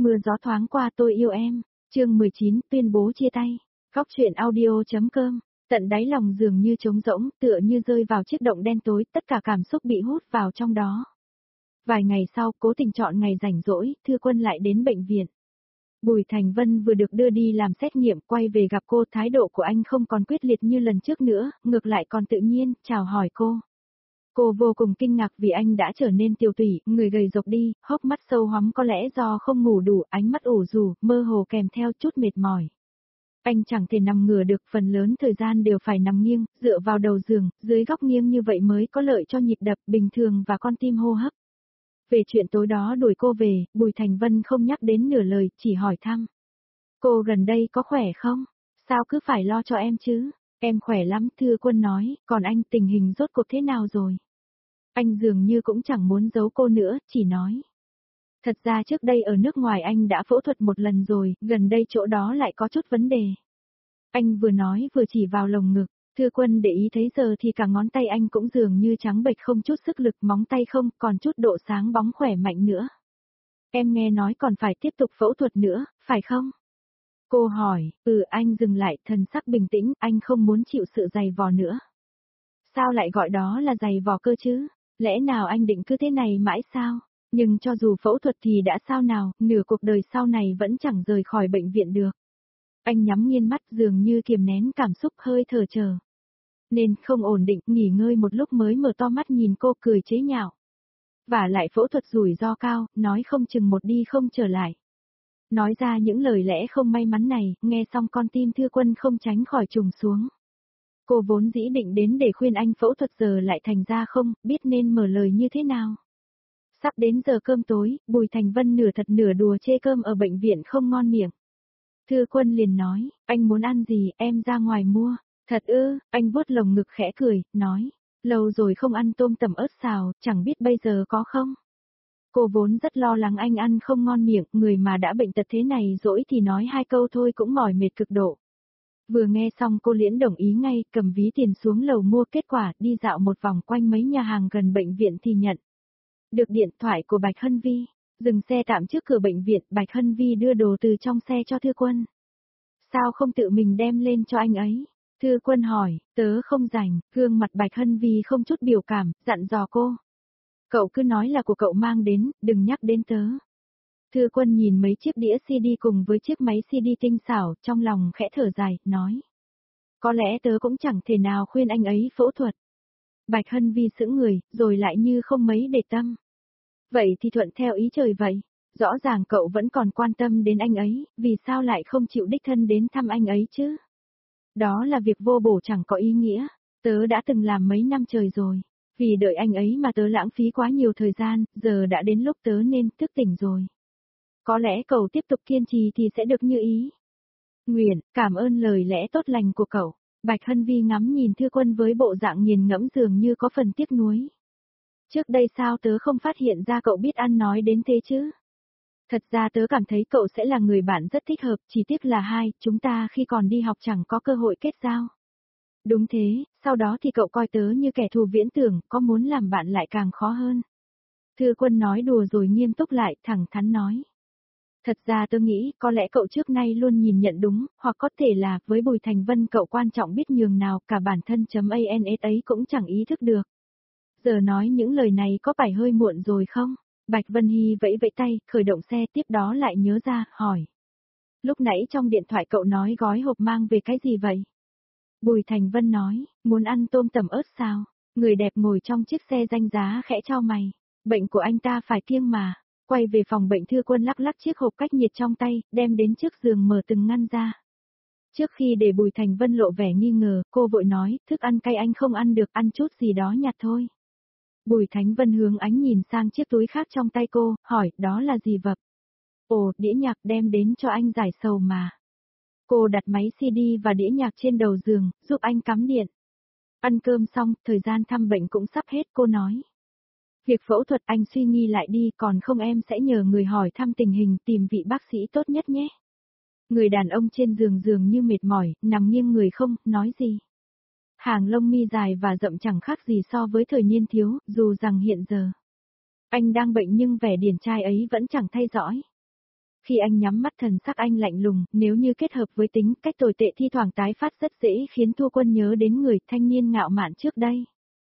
Mưa gió thoáng qua tôi yêu em. Chương 19 tuyên bố chia tay. Góc truyện audio.com. Tận đáy lòng dường như trống rỗng, tựa như rơi vào chiếc động đen tối, tất cả cảm xúc bị hút vào trong đó. Vài ngày sau, cố tình chọn ngày rảnh rỗi, Thư Quân lại đến bệnh viện. Bùi Thành Vân vừa được đưa đi làm xét nghiệm, quay về gặp cô, thái độ của anh không còn quyết liệt như lần trước nữa, ngược lại còn tự nhiên, chào hỏi cô. Cô vô cùng kinh ngạc vì anh đã trở nên tiều tụy, người gầy rộc đi, hốc mắt sâu hoắm, có lẽ do không ngủ đủ, ánh mắt ủ rũ, mơ hồ kèm theo chút mệt mỏi. Anh chẳng thể nằm ngửa được, phần lớn thời gian đều phải nằm nghiêng, dựa vào đầu giường, dưới góc nghiêng như vậy mới có lợi cho nhịp đập bình thường và con tim hô hấp. Về chuyện tối đó đuổi cô về, Bùi Thành Vân không nhắc đến nửa lời, chỉ hỏi thăm. Cô gần đây có khỏe không? Sao cứ phải lo cho em chứ? Em khỏe lắm, Thư Quân nói, còn anh tình hình rốt cuộc thế nào rồi? Anh dường như cũng chẳng muốn giấu cô nữa, chỉ nói. Thật ra trước đây ở nước ngoài anh đã phẫu thuật một lần rồi, gần đây chỗ đó lại có chút vấn đề. Anh vừa nói vừa chỉ vào lồng ngực, Thư Quân để ý thấy giờ thì cả ngón tay anh cũng dường như trắng bệch không chút sức lực, móng tay không còn chút độ sáng bóng khỏe mạnh nữa. Em nghe nói còn phải tiếp tục phẫu thuật nữa, phải không? Cô hỏi, anh dừng lại, thần sắc bình tĩnh, anh không muốn chịu sự dày vò nữa. Sao lại gọi đó là dày vò cơ chứ? Lẽ nào anh định cứ thế này mãi sao? Nhưng cho dù phẫu thuật thì đã sao nào, nửa cuộc đời sau này vẫn chẳng rời khỏi bệnh viện được. Anh nhắm nghiền mắt dường như kiềm nén cảm xúc hơi thở chờ. Nên không ổn định, nghỉ ngơi một lúc mới mở to mắt nhìn cô cười chế nhạo. Và lại phẫu thuật rủi ro cao, nói không chừng một đi không trở lại. Nói ra những lời lẽ không may mắn này, nghe xong con tim Thư Quân không tránh khỏi trùng xuống. Cô vốn dĩ định đến để khuyên anh phẫu thuật giờ lại thành ra không, biết nên mở lời như thế nào. Sắp đến giờ cơm tối, Bùi Thành Vân nửa thật nửa đùa chê cơm ở bệnh viện không ngon miệng. Thư Quân liền nói, anh muốn ăn gì, em ra ngoài mua. Thật ư, anh vuốt lồng ngực khẽ cười, nói, lâu rồi không ăn tôm tẩm ớt xào, chẳng biết bây giờ có không. Cô vốn rất lo lắng anh ăn không ngon miệng, người mà đã bệnh tật thế này dỗi thì nói hai câu thôi cũng mỏi mệt cực độ. Vừa nghe xong cô liễn đồng ý ngay, cầm ví tiền xuống lầu mua, kết quả đi dạo một vòng quanh mấy nhà hàng gần bệnh viện thì nhận được điện thoại của Bạch Hân Vi. Dừng xe tạm trước cửa bệnh viện, Bạch Hân Vi đưa đồ từ trong xe cho Thư Quân. Sao không tự mình đem lên cho anh ấy? Thư Quân hỏi, tớ không rảnh, gương mặt Bạch Hân Vi không chút biểu cảm, dặn dò cô. Cậu cứ nói là của cậu mang đến, đừng nhắc đến tớ. Thư Quân nhìn mấy chiếc đĩa CD cùng với chiếc máy CD tinh xảo, trong lòng khẽ thở dài, nói. Có lẽ tớ cũng chẳng thể nào khuyên anh ấy phẫu thuật. Bạch Hân Vi sững người, rồi lại như không mấy để tâm. Vậy thì thuận theo ý trời vậy. Rõ ràng cậu vẫn còn quan tâm đến anh ấy, vì sao lại không chịu đích thân đến thăm anh ấy chứ? Đó là việc vô bổ chẳng có ý nghĩa. Tớ đã từng làm mấy năm trời rồi. Vì đợi anh ấy mà tớ lãng phí quá nhiều thời gian, giờ đã đến lúc tớ nên thức tỉnh rồi. Có lẽ cậu tiếp tục kiên trì thì sẽ được như ý. Nguyện, cảm ơn lời lẽ tốt lành của cậu. Bạch Hân Vi ngắm nhìn Thư Quân với bộ dạng nghiền ngẫm dường như có phần tiếc nuối. Trước đây sao tớ không phát hiện ra cậu biết ăn nói đến thế chứ? Thật ra tớ cảm thấy cậu sẽ là người bạn rất thích hợp, chỉ tiếc là chúng ta khi còn đi học chẳng có cơ hội kết giao. Đúng thế, sau đó thì cậu coi tớ như kẻ thù viễn tưởng, có muốn làm bạn lại càng khó hơn. Thư Quân nói đùa rồi nghiêm túc lại, thẳng thắn nói. Thật ra tớ nghĩ, có lẽ cậu trước nay luôn nhìn nhận đúng, hoặc có thể là, với Bùi Thành Vân cậu quan trọng biết nhường nào, cả bản thân.ans ấy cũng chẳng ý thức được. Giờ nói những lời này có phải hơi muộn rồi không? Bạch Vân Hy vẫy vẫy tay, khởi động xe, tiếp đó lại nhớ ra, hỏi. Lúc nãy trong điện thoại cậu nói gói hộp mang về cái gì vậy? Bùi Thành Vân nói, muốn ăn tôm tẩm ớt sao? Người đẹp ngồi trong chiếc xe danh giá khẽ chau mày. Bệnh của anh ta phải kiêng mà. Quay về phòng bệnh, Thư Quân lắc lắc chiếc hộp cách nhiệt trong tay, đem đến trước giường mở từng ngăn ra. Trước khi để Bùi Thành Vân lộ vẻ nghi ngờ, cô vội nói, thức ăn cay anh không ăn được, ăn chút gì đó nhạt thôi. Bùi Thành Vân hướng ánh nhìn sang chiếc túi khác trong tay cô, hỏi, đó là gì vậy? Ồ, đĩa nhạc đem đến cho anh giải sầu mà. Cô đặt máy CD và đĩa nhạc trên đầu giường, giúp anh cắm điện. Ăn cơm xong, thời gian thăm bệnh cũng sắp hết, cô nói. Việc phẫu thuật anh suy nghĩ lại đi, còn không em sẽ nhờ người hỏi thăm tình hình, tìm vị bác sĩ tốt nhất nhé. Người đàn ông trên giường dường như mệt mỏi, nằm nghiêng người không, nói gì. Hàng lông mi dài và rậm chẳng khác gì so với thời niên thiếu, dù rằng hiện giờ anh đang bệnh nhưng vẻ điển trai ấy vẫn chẳng thay dõi. Khi anh nhắm mắt thần sắc anh lạnh lùng, nếu như kết hợp với tính cách tồi tệ thi thoảng tái phát rất dễ khiến Thu Quân nhớ đến người thanh niên ngạo mạn trước đây.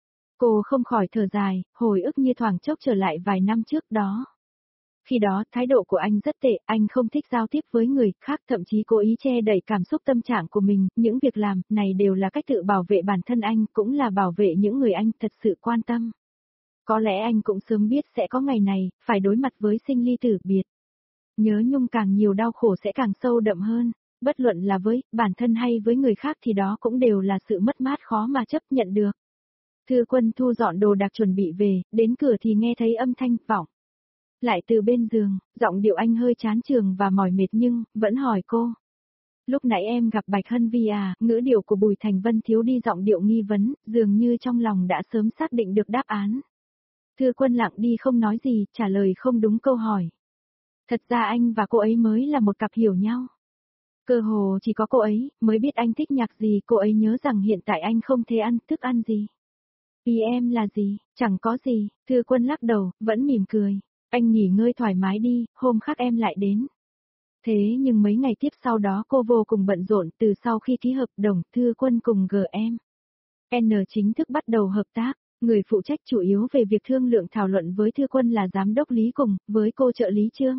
Cô không khỏi thở dài, hồi ức như thoảng chốc trở lại vài năm trước đó. Khi đó, thái độ của anh rất tệ, anh không thích giao tiếp với người khác, thậm chí cố ý che đẩy cảm xúc tâm trạng của mình, những việc làm này đều là cách tự bảo vệ bản thân anh, cũng là bảo vệ những người anh thật sự quan tâm. Có lẽ anh cũng sớm biết sẽ có ngày này, phải đối mặt với sinh ly tử biệt. Nhớ nhung càng nhiều đau khổ sẽ càng sâu đậm hơn, bất luận là với bản thân hay với người khác thì đó cũng đều là sự mất mát khó mà chấp nhận được. Thư Quân thu dọn đồ đạc chuẩn bị về, đến cửa thì nghe thấy âm thanh vọng. Lại từ bên giường, giọng điệu anh hơi chán chường và mỏi mệt nhưng, vẫn hỏi cô. Lúc nãy em gặp Bạch Hân Vi à, ngữ điệu của Bùi Thành Vân thiếu đi giọng điệu nghi vấn, dường như trong lòng đã sớm xác định được đáp án. Thư Quân lặng đi không nói gì, trả lời không đúng câu hỏi. Thật ra anh và cô ấy mới là một cặp hiểu nhau. Cơ hồ chỉ có cô ấy mới biết anh thích nhạc gì, cô ấy nhớ rằng hiện tại anh không thể ăn thức ăn gì. Ý em là gì, chẳng có gì, Thư Quân lắc đầu, vẫn mỉm cười. Anh nghỉ ngơi thoải mái đi, hôm khác em lại đến. Thế nhưng mấy ngày tiếp sau đó cô vô cùng bận rộn, từ sau khi ký hợp đồng Thư Quân cùng GM N chính thức bắt đầu hợp tác. Người phụ trách chủ yếu về việc thương lượng thảo luận với Thư Quân là giám đốc Lý cùng với cô trợ lý Trương.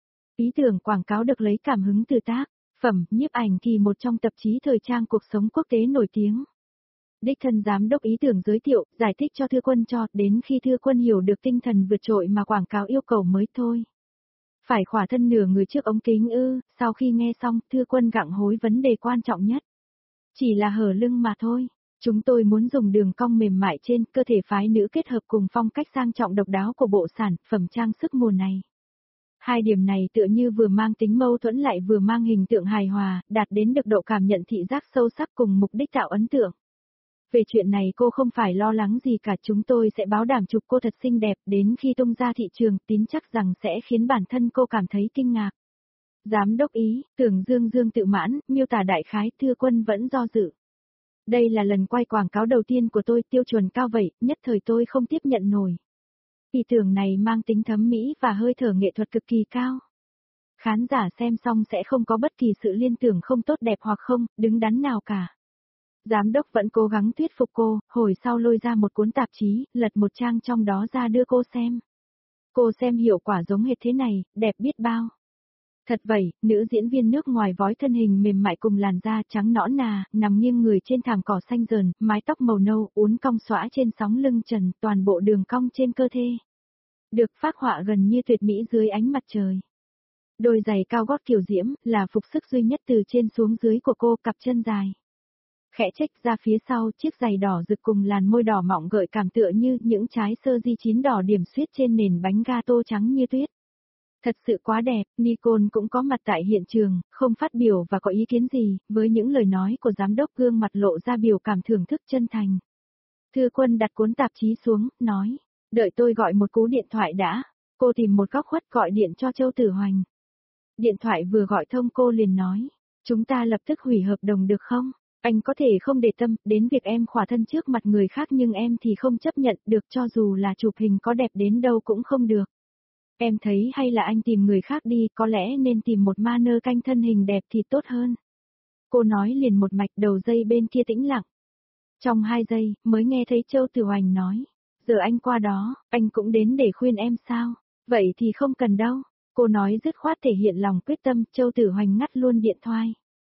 Ý tưởng quảng cáo được lấy cảm hứng từ tác phẩm nhiếp ảnh kỳ một trong tạp chí thời trang cuộc sống quốc tế nổi tiếng. Đích thân giám đốc ý tưởng giới thiệu, giải thích cho Thư Quân cho, đến khi Thư Quân hiểu được tinh thần vượt trội mà quảng cáo yêu cầu mới thôi. Phải khỏa thân nửa người trước ống kính ư, sau khi nghe xong, Thư Quân gặng hối vấn đề quan trọng nhất. Chỉ là hở lưng mà thôi. Chúng tôi muốn dùng đường cong mềm mại trên cơ thể phái nữ kết hợp cùng phong cách sang trọng độc đáo của bộ sản phẩm trang sức mùa này. Hai điểm này tựa như vừa mang tính mâu thuẫn lại vừa mang hình tượng hài hòa, đạt đến được độ cảm nhận thị giác sâu sắc cùng mục đích tạo ấn tượng. Về chuyện này cô không phải lo lắng gì cả, chúng tôi sẽ bảo đảm chụp cô thật xinh đẹp, đến khi tung ra thị trường, tín chắc rằng sẽ khiến bản thân cô cảm thấy kinh ngạc. Giám đốc ý, tưởng Dương tự mãn, miêu tả đại khái, Thư Quân vẫn do dự. Đây là lần quay quảng cáo đầu tiên của tôi, tiêu chuẩn cao vậy, nhất thời tôi không tiếp nhận nổi. Ý tưởng này mang tính thẩm mỹ và hơi thở nghệ thuật cực kỳ cao. Khán giả xem xong sẽ không có bất kỳ sự liên tưởng không tốt đẹp hoặc không, đứng đắn nào cả. Giám đốc vẫn cố gắng thuyết phục cô, hồi sau lôi ra một cuốn tạp chí, lật một trang trong đó ra đưa cô xem. Cô xem hiệu quả giống hệt thế này, đẹp biết bao. Thật vậy, nữ diễn viên nước ngoài vói thân hình mềm mại cùng làn da trắng nõn nà, nằm nghiêng người trên thảm cỏ xanh rờn, mái tóc màu nâu uốn cong xõa trên sóng lưng trần, toàn bộ đường cong trên cơ thể. Được phác họa gần như tuyệt mỹ dưới ánh mặt trời. Đôi giày cao gót kiểu diễm, là phục sức duy nhất từ trên xuống dưới của cô, cặp chân dài. Khẽ chếch ra phía sau, chiếc giày đỏ rực cùng làn môi đỏ mọng gợi cảm tựa như những trái sơ di chín đỏ điểm xuyết trên nền bánh gato trắng như tuyết. Thật sự quá đẹp, Nicole cũng có mặt tại hiện trường, không phát biểu và có ý kiến gì, với những lời nói của giám đốc gương mặt lộ ra biểu cảm thưởng thức chân thành. Thư Quân đặt cuốn tạp chí xuống, nói, đợi tôi gọi một cú điện thoại đã. Cô tìm một góc khuất gọi điện cho Châu Tử Hoành. Điện thoại vừa gọi thông cô liền nói, chúng ta lập tức hủy hợp đồng được không? Anh có thể không để tâm đến việc em khỏa thân trước mặt người khác nhưng em thì không chấp nhận được, cho dù là chụp hình có đẹp đến đâu cũng không được. Em thấy hay là anh tìm người khác đi, có lẽ nên tìm một mannequin thân hình đẹp thì tốt hơn. Cô nói liền một mạch, đầu dây bên kia tĩnh lặng. Trong 2 giây, mới nghe thấy Châu Tử Hoành nói, giờ anh qua đó, anh cũng đến để khuyên em sao? Vậy thì không cần đâu. Cô nói dứt khoát thể hiện lòng quyết tâm, Châu Tử Hoành ngắt luôn điện thoại.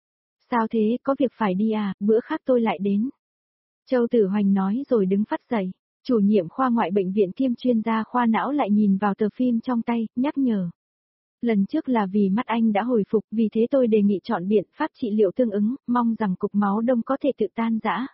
Sao thế, có việc phải đi à, bữa khác tôi lại đến. Châu Tử Hoành nói rồi đứng phắt dậy. Chủ nhiệm khoa ngoại bệnh viện kiêm chuyên gia khoa não lại nhìn vào tờ phim trong tay, nhắc nhở. Lần trước là vì mắt anh đã hồi phục, vì thế tôi đề nghị chọn biện pháp trị liệu tương ứng, mong rằng cục máu đông có thể tự tan rã.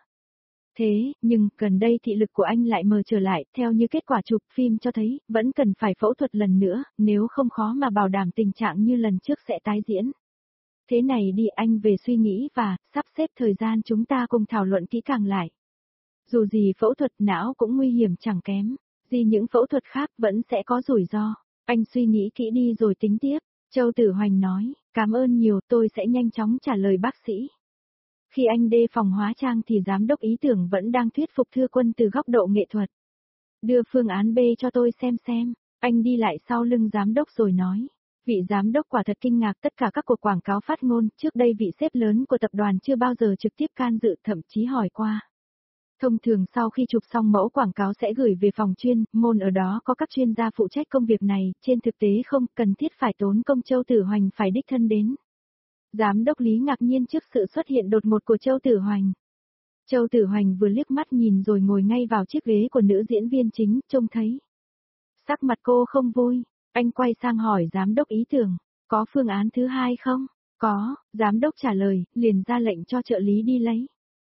Thế, nhưng, gần đây thị lực của anh lại mờ trở lại, theo như kết quả chụp phim cho thấy, vẫn cần phải phẫu thuật lần nữa, nếu không khó mà bảo đảm tình trạng như lần trước sẽ tái diễn. Thế này đi, anh về suy nghĩ và, sắp xếp thời gian chúng ta cùng thảo luận kỹ càng lại. Dù gì phẫu thuật não cũng nguy hiểm chẳng kém, gì những phẫu thuật khác vẫn sẽ có rủi ro. Anh suy nghĩ kỹ đi rồi tính tiếp. Châu Tử Hoành nói, cảm ơn nhiều, tôi sẽ nhanh chóng trả lời bác sĩ. Khi anh đề phòng hóa trang thì giám đốc ý tưởng vẫn đang thuyết phục Thư Quân từ góc độ nghệ thuật. Đưa phương án B cho tôi xem. Anh đi lại sau lưng giám đốc rồi nói. Vị giám đốc quả thật kinh ngạc, tất cả các cuộc quảng cáo phát ngôn, trước đây vị sếp lớn của tập đoàn chưa bao giờ trực tiếp can dự, thậm chí hỏi qua. Thông thường sau khi chụp xong mẫu quảng cáo sẽ gửi về phòng chuyên môn, ở đó có các chuyên gia phụ trách công việc này, trên thực tế không cần thiết phải tốn công Châu Tử Hoành phải đích thân đến. Giám đốc Lý ngạc nhiên trước sự xuất hiện đột ngột của Châu Tử Hoành. Châu Tử Hoành vừa liếc mắt nhìn rồi ngồi ngay vào chiếc ghế của nữ diễn viên chính, trông thấy. Sắc mặt cô không vui, anh quay sang hỏi giám đốc ý tưởng, có phương án thứ hai không? Có, giám đốc trả lời, liền ra lệnh cho trợ lý đi lấy.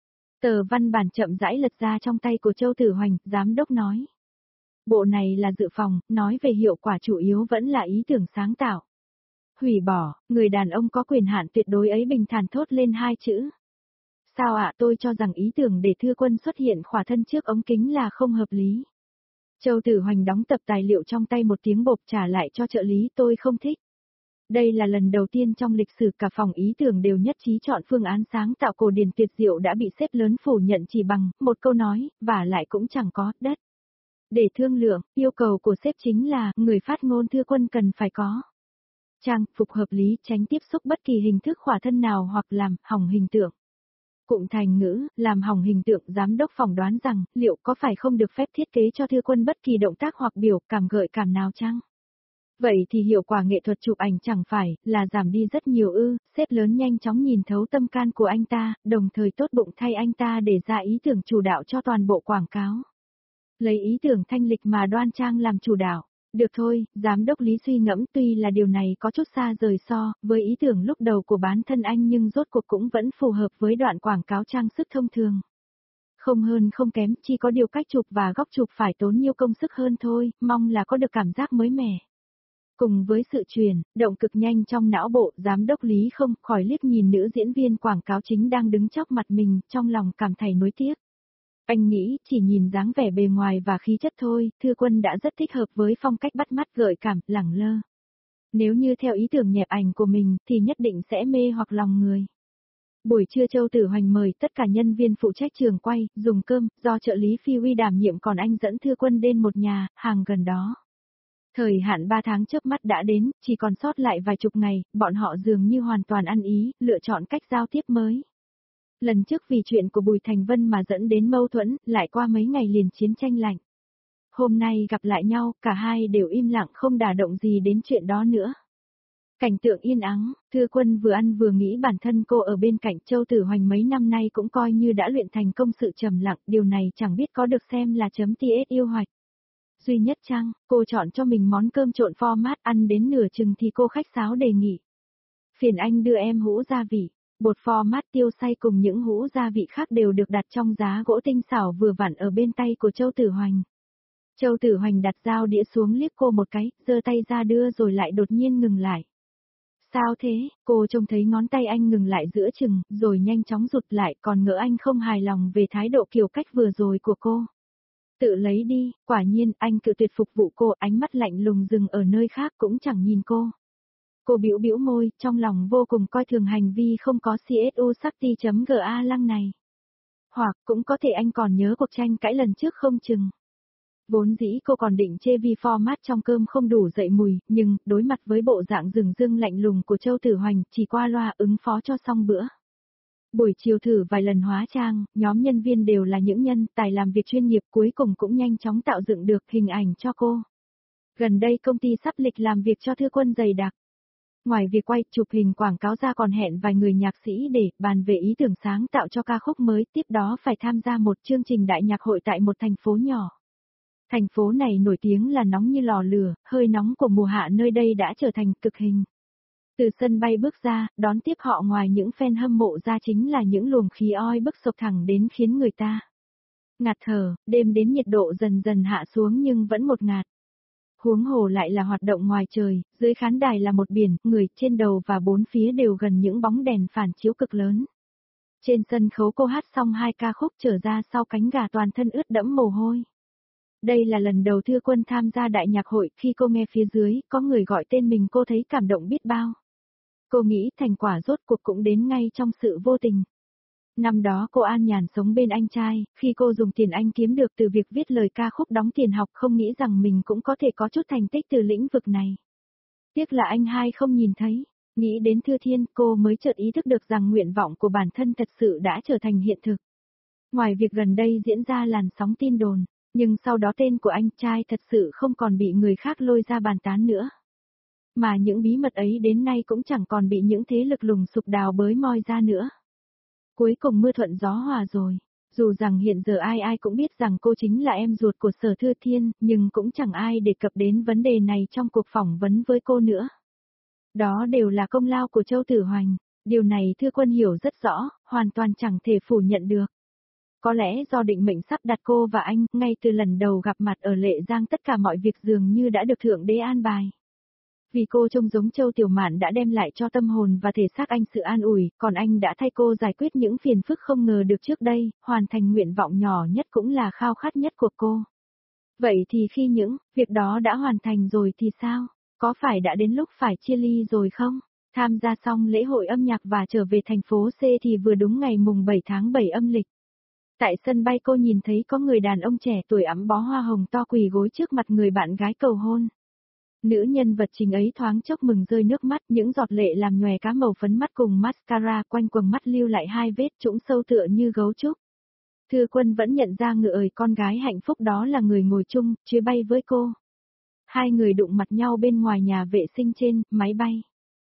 Tờ văn bản chậm rãi lật ra trong tay của Châu Tử Hoành, giám đốc nói. Bộ này là dự phòng, nói về hiệu quả chủ yếu vẫn là ý tưởng sáng tạo. Hủy bỏ, người đàn ông có quyền hạn tuyệt đối ấy bình thản thốt lên hai chữ. Sao ạ, tôi cho rằng ý tưởng để Thư Quân xuất hiện khỏa thân trước ống kính là không hợp lý. Châu Tử Hoành đóng tập tài liệu trong tay một tiếng bộp trả lại cho trợ lý, tôi không thích. Đây là lần đầu tiên trong lịch sử cả phòng ý tưởng đều nhất trí chọn phương án sáng tạo cổ điển tuyệt diệu đã bị sếp lớn phủ nhận chỉ bằng một câu nói, và lại cũng chẳng có đất. Để thương lượng, yêu cầu của sếp chính là người phát ngôn Thư Quân cần phải có trang phục hợp lý, tránh tiếp xúc bất kỳ hình thức khỏa thân nào hoặc làm hỏng hình tượng. Cụm thành ngữ, làm hỏng hình tượng, giám đốc phỏng đoán rằng, liệu có phải không được phép thiết kế cho Thư Quân bất kỳ động tác hoặc biểu cảm gợi cảm nào chăng? Vậy thì hiệu quả nghệ thuật chụp ảnh chẳng phải là giảm đi rất nhiều ư? Sếp lớn nhanh chóng nhìn thấu tâm can của anh ta, đồng thời tốt bụng thay anh ta để ra ý tưởng chủ đạo cho toàn bộ quảng cáo. Lấy ý tưởng thanh lịch mà đoan trang làm chủ đạo. Được thôi, giám đốc Lý suy ngẫm, tuy là điều này có chút xa rời so với ý tưởng lúc đầu của bản thân anh, nhưng rốt cuộc cũng vẫn phù hợp với đoạn quảng cáo trang sức thông thường. Không hơn không kém, chỉ có điều cách chụp và góc chụp phải tốn nhiều công sức hơn thôi, mong là có được cảm giác mới mẻ. Cùng với sự chuyển động cực nhanh trong não bộ, giám đốc Lý không khỏi liếc nhìn nữ diễn viên quảng cáo chính đang đứng chóc mặt mình, trong lòng cảm thấy nuối tiếc. Anh nghĩ, chỉ nhìn dáng vẻ bề ngoài và khí chất thôi, Thư Quân đã rất thích hợp với phong cách bắt mắt gợi cảm, lẳng lơ. Nếu như theo ý tưởng nhẹp ảnh của mình, thì nhất định sẽ mê hoặc lòng người. Buổi trưa Châu Tử Hoành mời tất cả nhân viên phụ trách trường quay, dùng cơm, do trợ lý Phi Uy đảm nhiệm, còn anh dẫn Thư Quân đến một nhà hàng gần đó. Thời hạn 3 tháng chớp mắt đã đến, chỉ còn sót lại vài chục ngày, bọn họ dường như hoàn toàn ăn ý, lựa chọn cách giao tiếp mới. Lần trước vì chuyện của Bùi Thành Vân mà dẫn đến mâu thuẫn, lại qua mấy ngày liền chiến tranh lạnh. Hôm nay gặp lại nhau, cả hai đều im lặng không đả động gì đến chuyện đó nữa. Cảnh tượng yên ắng, Thư Quân vừa ăn vừa nghĩ bản thân cô ở bên cạnh. Châu Tử Hoành mấy năm nay cũng coi như đã luyện thành công sự trầm lặng, điều này chẳng biết có được xem là chấm TS yêu hoạch. Duy nhất chăng, cô chọn cho mình món cơm trộn format, ăn đến nửa chừng thì cô khách sáo đề nghị. Phiền anh đưa em hũ gia vị. Bột format, tiêu xay cùng những hũ gia vị khác đều được đặt trong giá gỗ tinh xảo vừa vặn ở bên tay của Châu Tử Hoành. Châu Tử Hoành đặt dao đĩa xuống liếc cô một cái, giơ tay ra đưa rồi lại đột nhiên ngừng lại. Sao thế? Cô trông thấy ngón tay anh ngừng lại giữa chừng, rồi nhanh chóng rụt lại, còn ngỡ anh không hài lòng về thái độ kiểu cách vừa rồi của cô. Tự lấy đi, quả nhiên, anh cự tuyệt phục vụ cô, ánh mắt lạnh lùng dừng ở nơi khác cũng chẳng nhìn cô. Cô bĩu bĩu môi, trong lòng vô cùng coi thường hành vi không có CSU Sakti.ga lăng này. Hoặc cũng có thể anh còn nhớ cuộc tranh cãi lần trước không chừng. Vốn dĩ cô còn định chê vì format trong cơm không đủ dậy mùi, nhưng đối mặt với bộ dạng rừng rưng lạnh lùng của Châu Tử Hoành, chỉ qua loa ứng phó cho xong bữa. Buổi chiều thử vài lần hóa trang, nhóm nhân viên đều là những nhân tài làm việc chuyên nghiệp, cuối cùng cũng nhanh chóng tạo dựng được hình ảnh cho cô. Gần đây công ty sắp lịch làm việc cho Thư Quân dày đặc. Ngoài việc quay chụp hình quảng cáo ra còn hẹn vài người nhạc sĩ để bàn về ý tưởng sáng tạo cho ca khúc mới, tiếp đó phải tham gia một chương trình đại nhạc hội tại một thành phố nhỏ. Thành phố này nổi tiếng là nóng như lò lửa, hơi nóng của mùa hạ nơi đây đã trở thành cực hình. Từ sân bay bước ra, đón tiếp họ ngoài những fan hâm mộ ra chính là những luồng khí oi bức sộc thẳng đến khiến người ta ngạt thở, đêm đến nhiệt độ dần dần hạ xuống nhưng vẫn một ngạt. Huống hồ lại là hoạt động ngoài trời, dưới khán đài là một biển, người trên đầu và bốn phía đều gần những bóng đèn phản chiếu cực lớn. Trên sân khấu cô hát xong 2 ca khúc trở ra sau cánh gà toàn thân ướt đẫm mồ hôi. Đây là lần đầu Thư Quân tham gia đại nhạc hội, khi cô nghe phía dưới, có người gọi tên mình cô thấy cảm động biết bao. Cô nghĩ thành quả rốt cuộc cũng đến ngay trong sự vô tình. Năm đó cô an nhàn sống bên anh trai, khi cô dùng tiền anh kiếm được từ việc viết lời ca khúc đóng tiền học, không nghĩ rằng mình cũng có thể có chút thành tích từ lĩnh vực này. Tiếc là anh hai không nhìn thấy. Nghĩ đến Thư Thiên, cô mới chợt ý thức được rằng nguyện vọng của bản thân thật sự đã trở thành hiện thực. Ngoài việc gần đây diễn ra làn sóng tin đồn, nhưng sau đó tên của anh trai thật sự không còn bị người khác lôi ra bàn tán nữa. Mà những bí mật ấy đến nay cũng chẳng còn bị những thế lực lùng sục đào bới moi ra nữa. Cuối cùng mưa thuận gió hòa rồi. Dù rằng hiện giờ ai ai cũng biết rằng cô chính là em ruột của Sở Thư Thiên, nhưng cũng chẳng ai đề cập đến vấn đề này trong cuộc phỏng vấn với cô nữa. Đó đều là công lao của Châu Tử Hoành. Điều này Thư Quân hiểu rất rõ, hoàn toàn chẳng thể phủ nhận được. Có lẽ do định mệnh sắp đặt cô và anh, ngay từ lần đầu gặp mặt ở Lệ Giang tất cả mọi việc dường như đã được Thượng Đế an bài. Vì cô trông giống Châu Tiểu Mạn đã đem lại cho tâm hồn và thể xác anh sự an ủi, còn anh đã thay cô giải quyết những phiền phức không ngờ được trước đây, hoàn thành nguyện vọng nhỏ nhất cũng là khao khát nhất của cô. Vậy thì khi những việc đó đã hoàn thành rồi thì sao? Có phải đã đến lúc phải chia ly rồi không? Tham gia xong lễ hội âm nhạc và trở về thành phố C thì vừa đúng ngày mùng 7 tháng 7 âm lịch. Tại sân bay cô nhìn thấy có người đàn ông trẻ tuổi ẵm bó hoa hồng to quỳ gối trước mặt người bạn gái cầu hôn. Nữ nhân vật chính ấy thoáng chốc mừng rơi nước mắt, những giọt lệ làm nhòe cá màu phấn mắt cùng mascara quanh quầng mắt lưu lại hai vết trũng sâu tựa như gấu trúc. Thư Quân vẫn nhận ra người con gái hạnh phúc đó là người ngồi chung, chuyến bay với cô. Hai người đụng mặt nhau bên ngoài nhà vệ sinh trên, máy bay.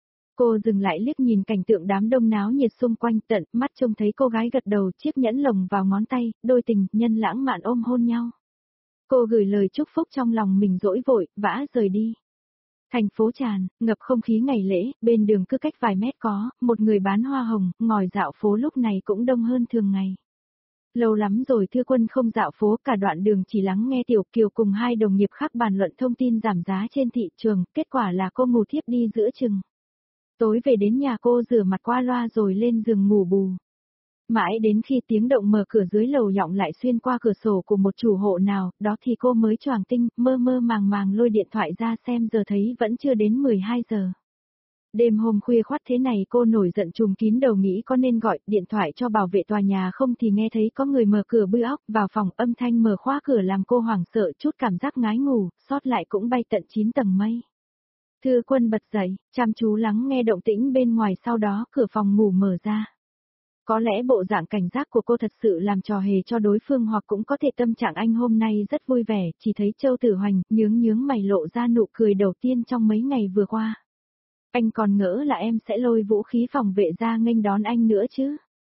Cô dừng lại liếc nhìn cảnh tượng đám đông náo nhiệt xung quanh tận, mắt trông thấy cô gái gật đầu chiếc nhẫn lồng vào ngón tay, đôi tình nhân lãng mạn ôm hôn nhau. Cô gửi lời chúc phúc trong lòng mình dỗi vội, vã rời đi. Thành phố tràn, ngập không khí ngày lễ, bên đường cứ cách vài mét có, một người bán hoa hồng, ngồi dạo phố lúc này cũng đông hơn thường ngày. Lâu lắm rồi Thư Quân không dạo phố, cả đoạn đường chỉ lắng nghe Tiểu Kiều cùng hai đồng nghiệp khác bàn luận thông tin giảm giá trên thị trường, kết quả là cô ngủ thiếp đi giữa chừng. Tối về đến nhà cô rửa mặt qua loa rồi lên giường ngủ bù. Mãi đến khi tiếng động mở cửa dưới lầu vọng lại xuyên qua cửa sổ của một chủ hộ nào, đó thì cô mới choàng tinh, mơ mơ màng màng lôi điện thoại ra xem giờ thấy vẫn chưa đến 12 giờ. Đêm hôm khuya khoắt thế này cô nổi giận trùm kín đầu nghĩ có nên gọi điện thoại cho bảo vệ tòa nhà không thì nghe thấy có người mở cửa bư óc vào phòng, âm thanh mở khóa cửa làm cô hoảng sợ chút cảm giác ngái ngủ, sót lại cũng bay tận 9 tầng mây. Thư Quân bật dậy, chăm chú lắng nghe động tĩnh bên ngoài, sau đó cửa phòng ngủ mở ra. Có lẽ bộ dạng cảnh giác của cô thật sự làm trò hề cho đối phương, hoặc cũng có thể tâm trạng anh hôm nay rất vui vẻ, chỉ thấy Châu Tử Hoành nhướng mày lộ ra nụ cười đầu tiên trong mấy ngày vừa qua. Anh còn ngỡ là em sẽ lôi vũ khí phòng vệ ra nghênh đón anh nữa chứ.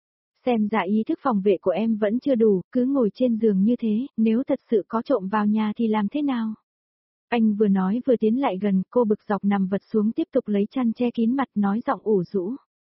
Xem ra ý thức phòng vệ của em vẫn chưa đủ, cứ ngồi trên giường như thế, nếu thật sự có trộm vào nhà thì làm thế nào? Anh vừa nói vừa tiến lại gần, cô bực dọc nằm vật xuống tiếp tục lấy chăn che kín mặt nói giọng ủ rũ.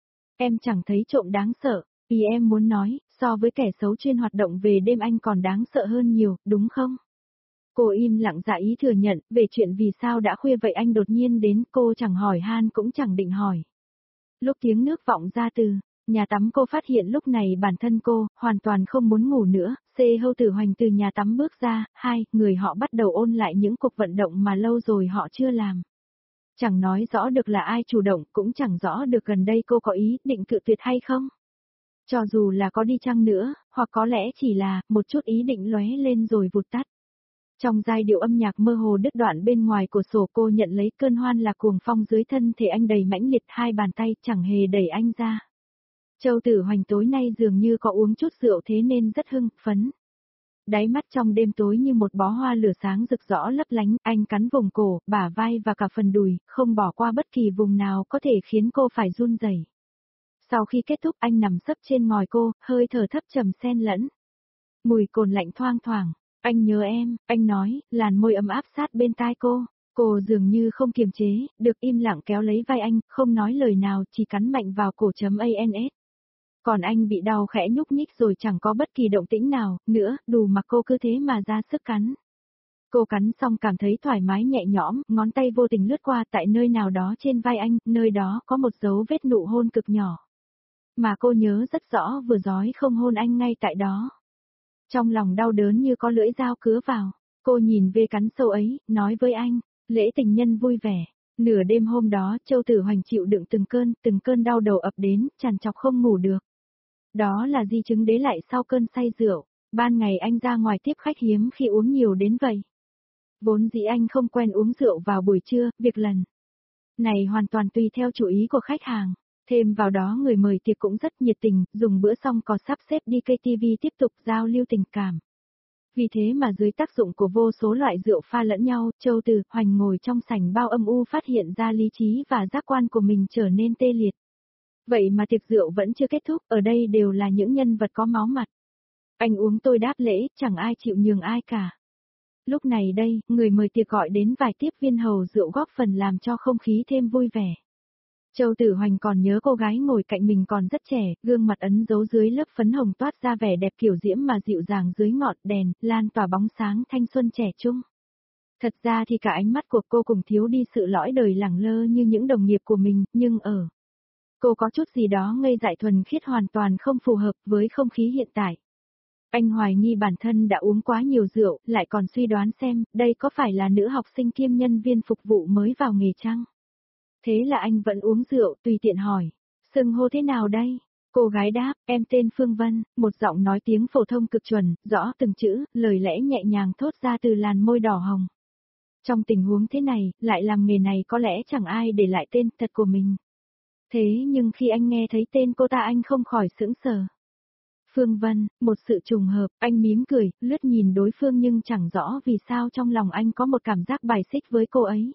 Em chẳng thấy trộm đáng sợ, vì em muốn nói, so với kẻ xấu chuyên hoạt động về đêm anh còn đáng sợ hơn nhiều, đúng không? Cô im lặng dạ ý thừa nhận, về chuyện vì sao đã khuya vậy anh đột nhiên đến, cô chẳng hỏi han cũng chẳng định hỏi. Lúc tiếng nước vọng ra từ nhà tắm, cô phát hiện lúc này bản thân cô hoàn toàn không muốn ngủ nữa. Hâu Tử Hoành từ nhà tắm bước ra, hai người họ bắt đầu ôn lại những cuộc vận động mà lâu rồi họ chưa làm. Chẳng nói rõ được là ai chủ động, cũng chẳng rõ được gần đây cô có ý định cự tuyệt hay không. Cho dù là có đi chăng nữa, hoặc có lẽ chỉ là một chút ý định lóe lên rồi vụt tắt. Trong giai điệu âm nhạc mơ hồ đứt đoạn bên ngoài cửa sổ, cô nhận lấy cơn hoan lạc cuồng phong dưới thân thể anh đầy mãnh liệt, hai bàn tay chẳng hề đẩy anh ra. Châu Tử Hoành tối nay dường như có uống chút rượu thế nên rất hưng phấn. Đáy mắt trong đêm tối như một bó hoa lửa sáng rực rõ lấp lánh, anh cắn vùng cổ, bả vai và cả phần đùi, không bỏ qua bất kỳ vùng nào có thể khiến cô phải run rẩy. Sau khi kết thúc anh nằm sấp trên ngòi cô, hơi thở thấp trầm xen lẫn. Mùi cồn lạnh thoang thoảng. Anh nhớ em, anh nói, làn môi ấm áp sát bên tai cô. Cô dường như không kiềm chế, được im lặng kéo lấy vai anh, không nói lời nào, chỉ cắn mạnh vào cổ .ans. Còn anh bị đau khẽ nhúc nhích rồi chẳng có bất kỳ động tĩnh nào, nữa, đủ mà cô cứ thế mà ra sức cắn. Cô cắn xong cảm thấy thoải mái nhẹ nhõm, ngón tay vô tình lướt qua tại nơi nào đó trên vai anh, nơi đó có một dấu vết nụ hôn cực nhỏ. Mà cô nhớ rất rõ vừa giói không hôn anh ngay tại đó. Trong lòng đau đớn như có lưỡi dao cứa vào, cô nhìn về cắn sâu ấy, nói với anh, lễ tình nhân vui vẻ. Nửa đêm hôm đó, Châu Tử Hoành chịu đựng từng cơn đau đầu ập đến, trằn trọc không ngủ được. Đó là di chứng đế lại sau cơn say rượu, ban ngày anh ra ngoài tiếp khách hiếm khi uống nhiều đến vậy. Vốn dĩ anh không quen uống rượu vào buổi trưa, việc lần Này hoàn toàn tùy theo chủ ý của khách hàng. Thêm vào đó người mời tiệc cũng rất nhiệt tình, dùng bữa xong còn sắp xếp đi KTV tiếp tục giao lưu tình cảm. Vì thế mà dưới tác dụng của vô số loại rượu pha lẫn nhau, Châu Từ Hoành ngồi trong sảnh bao âm u phát hiện ra lý trí và giác quan của mình trở nên tê liệt. Vậy mà tiệc rượu vẫn chưa kết thúc, ở đây đều là những nhân vật có máu mặt. Anh uống tôi đáp lễ, chẳng ai chịu nhường ai cả. Lúc này đây, người mời tiệc gọi đến vài tiếp viên hầu rượu góp phần làm cho không khí thêm vui vẻ. Châu Tử Hoành còn nhớ cô gái ngồi cạnh mình còn rất trẻ, gương mặt ấn dấu dưới lớp phấn hồng toát ra vẻ đẹp kiểu diễm mà dịu dàng dưới ngọn đèn, lan tỏa bóng sáng thanh xuân trẻ trung. Thật ra thì cả ánh mắt của cô cũng thiếu đi sự lõi đời lẳng lơ như những đồng nghiệp của mình, nhưng cô có chút gì đó ngây dại thuần khiết hoàn toàn không phù hợp với không khí hiện tại. Anh hoài nghi bản thân đã uống quá nhiều rượu, lại còn suy đoán xem, đây có phải là nữ học sinh kiêm nhân viên phục vụ mới vào nghề chăng? Thế là anh vẫn uống rượu, tùy tiện hỏi, xưng hô thế nào đây? Cô gái đáp, em tên Phương Vân, một giọng nói tiếng phổ thông cực chuẩn, rõ từng chữ, lời lẽ nhẹ nhàng thốt ra từ làn môi đỏ hồng. Trong tình huống thế này, lại làm nghề này có lẽ chẳng ai để lại tên thật của mình. Thế nhưng khi anh nghe thấy tên cô ta anh không khỏi sững sờ. Phương Vân, một sự trùng hợp, anh mím cười, lướt nhìn đối phương nhưng chẳng rõ vì sao trong lòng anh có một cảm giác bài xích với cô ấy.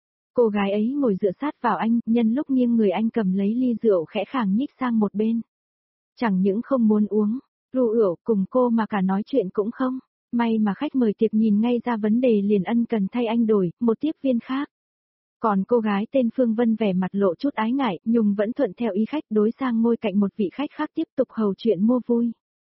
Cô gái ấy ngồi dựa sát vào anh, nhân lúc nghiêng người anh cầm lấy ly rượu khẽ khàng nhích sang một bên. Chẳng những không muốn uống, rượu cùng cô mà cả nói chuyện cũng không. May mà khách mời tiệc nhìn ngay ra vấn đề liền ân cần thay anh đổi, một tiếp viên khác. Còn cô gái tên Phương Vân vẻ mặt lộ chút ái ngại, nhưng vẫn thuận theo ý khách đối sang ngôi cạnh một vị khách khác tiếp tục hầu chuyện mua vui.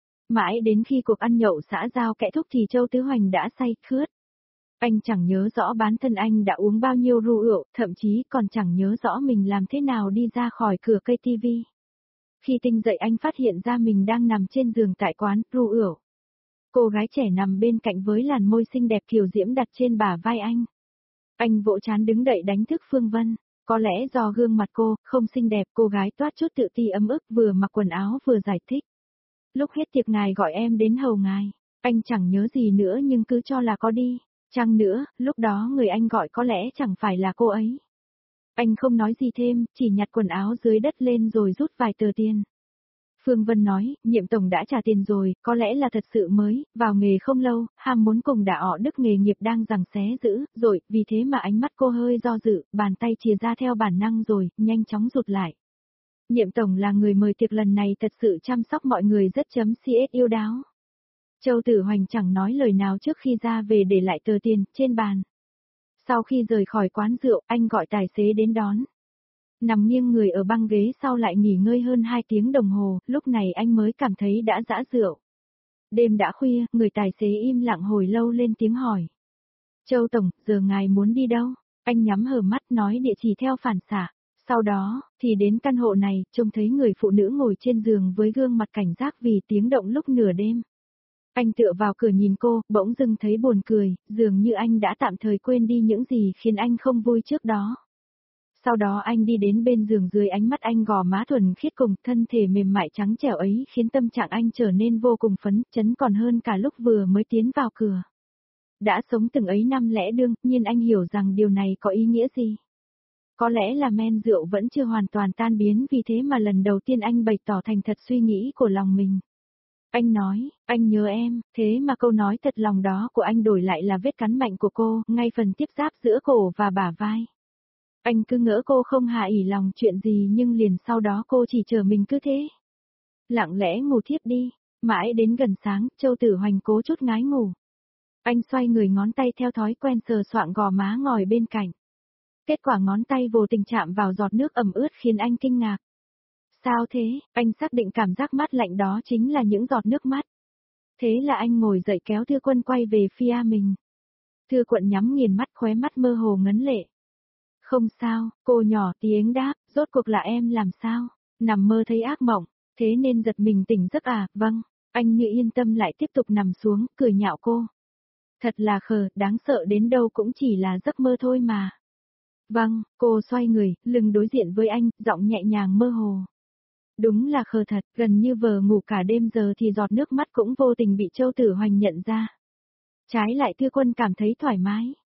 Mãi đến khi cuộc ăn nhậu xã giao kẽ thúc thì Châu Tứ Hoành đã say khướt. Anh chẳng nhớ rõ bản thân anh đã uống bao nhiêu rượu, thậm chí còn chẳng nhớ rõ mình làm thế nào đi ra khỏi cửa cây tivi. Khi tinh dậy anh phát hiện ra mình đang nằm trên giường tại quán rượu. Cô gái trẻ nằm bên cạnh với làn môi xinh đẹp kiều diễm đặt trên bả vai anh. Anh vỗ trán đứng đậy đánh thức Phương Vân. Có lẽ do gương mặt cô, không xinh đẹp, cô gái toát chút tự ti ấm ức vừa mặc quần áo vừa giải thích. Lúc hết tiệc ngài gọi em đến hầu ngài. Anh chẳng nhớ gì nữa nhưng cứ cho là có đi. Chăng nữa, lúc đó người anh gọi có lẽ chẳng phải là cô ấy. Anh không nói gì thêm, chỉ nhặt quần áo dưới đất lên rồi rút vài tờ tiền. Phương Vân nói, nhiệm tổng đã trả tiền rồi, có lẽ là thật sự mới, vào nghề không lâu, ham muốn cùng đả ọ đức nghề nghiệp đang giằng xé dữ, rồi, vì thế mà ánh mắt cô hơi do dự, bàn tay chìa ra theo bản năng rồi, nhanh chóng rụt lại. Nhiệm tổng là người mời tiệc lần này thật sự chăm sóc mọi người rất CS yêu đáo. Châu Tử Hoành chẳng nói lời nào trước khi ra về để lại tờ tiền trên bàn. Sau khi rời khỏi quán rượu, anh gọi tài xế đến đón. Nằm nghiêng người ở băng ghế sau lại nghỉ ngơi hơn 2 tiếng đồng hồ, lúc này anh mới cảm thấy đã dã rượu. Đêm đã khuya, người tài xế im lặng hồi lâu lên tiếng hỏi. Châu Tổng, giờ ngài muốn đi đâu? Anh nhắm hờ mắt nói địa chỉ theo phản xạ. Sau đó, thì đến căn hộ này, trông thấy người phụ nữ ngồi trên giường với gương mặt cảnh giác vì tiếng động lúc nửa đêm. Anh tựa vào cửa nhìn cô, bỗng dưng thấy buồn cười, dường như anh đã tạm thời quên đi những gì khiến anh không vui trước đó. Sau đó anh đi đến bên giường, dưới ánh mắt anh gò má thuần khiết cùng thân thể mềm mại trắng trẻo ấy khiến tâm trạng anh trở nên vô cùng phấn chấn còn hơn cả lúc vừa mới tiến vào cửa. Đã sống từng ấy năm lẽ đương, nhưng anh hiểu rằng điều này có ý nghĩa gì. Có lẽ là men rượu vẫn chưa hoàn toàn tan biến vì thế mà lần đầu tiên anh bày tỏ thành thật suy nghĩ của lòng mình. Anh nói, anh nhớ em, thế mà câu nói thật lòng đó của anh đổi lại là vết cắn mạnh của cô, ngay phần tiếp giáp giữa cổ và bả vai. Anh cứ ngỡ cô không hạ ỷ lòng chuyện gì nhưng liền sau đó cô chỉ chờ mình cứ thế. Lặng lẽ ngủ thiếp đi, mãi đến gần sáng, Châu Tử Hoành cố chút ngái ngủ. Anh xoay người ngón tay theo thói quen sờ soạng gò má ngòi bên cạnh. Kết quả ngón tay vô tình chạm vào giọt nước ẩm ướt khiến anh kinh ngạc. Sao thế, anh xác định cảm giác mát lạnh đó chính là những giọt nước mắt. Thế là anh ngồi dậy kéo Thư Quân quay về phía mình. Thư Quận nhắm nghiền mắt khóe mắt mơ hồ ngấn lệ. Không sao, cô nhỏ tiếng đáp, rốt cuộc là em làm sao? Nằm mơ thấy ác mộng, thế nên giật mình tỉnh giấc à? Vâng, anh như yên tâm lại tiếp tục nằm xuống, cười nhạo cô. Thật là khờ, đáng sợ đến đâu cũng chỉ là giấc mơ thôi mà. Vâng, cô xoay người, lưng đối diện với anh, giọng nhẹ nhàng mơ hồ. Đúng là khờ thật, gần như vờ ngủ cả đêm giờ thì giọt nước mắt cũng vô tình bị Châu Tử Hoành nhận ra. Trái lại Thư Quân cảm thấy thoải mái.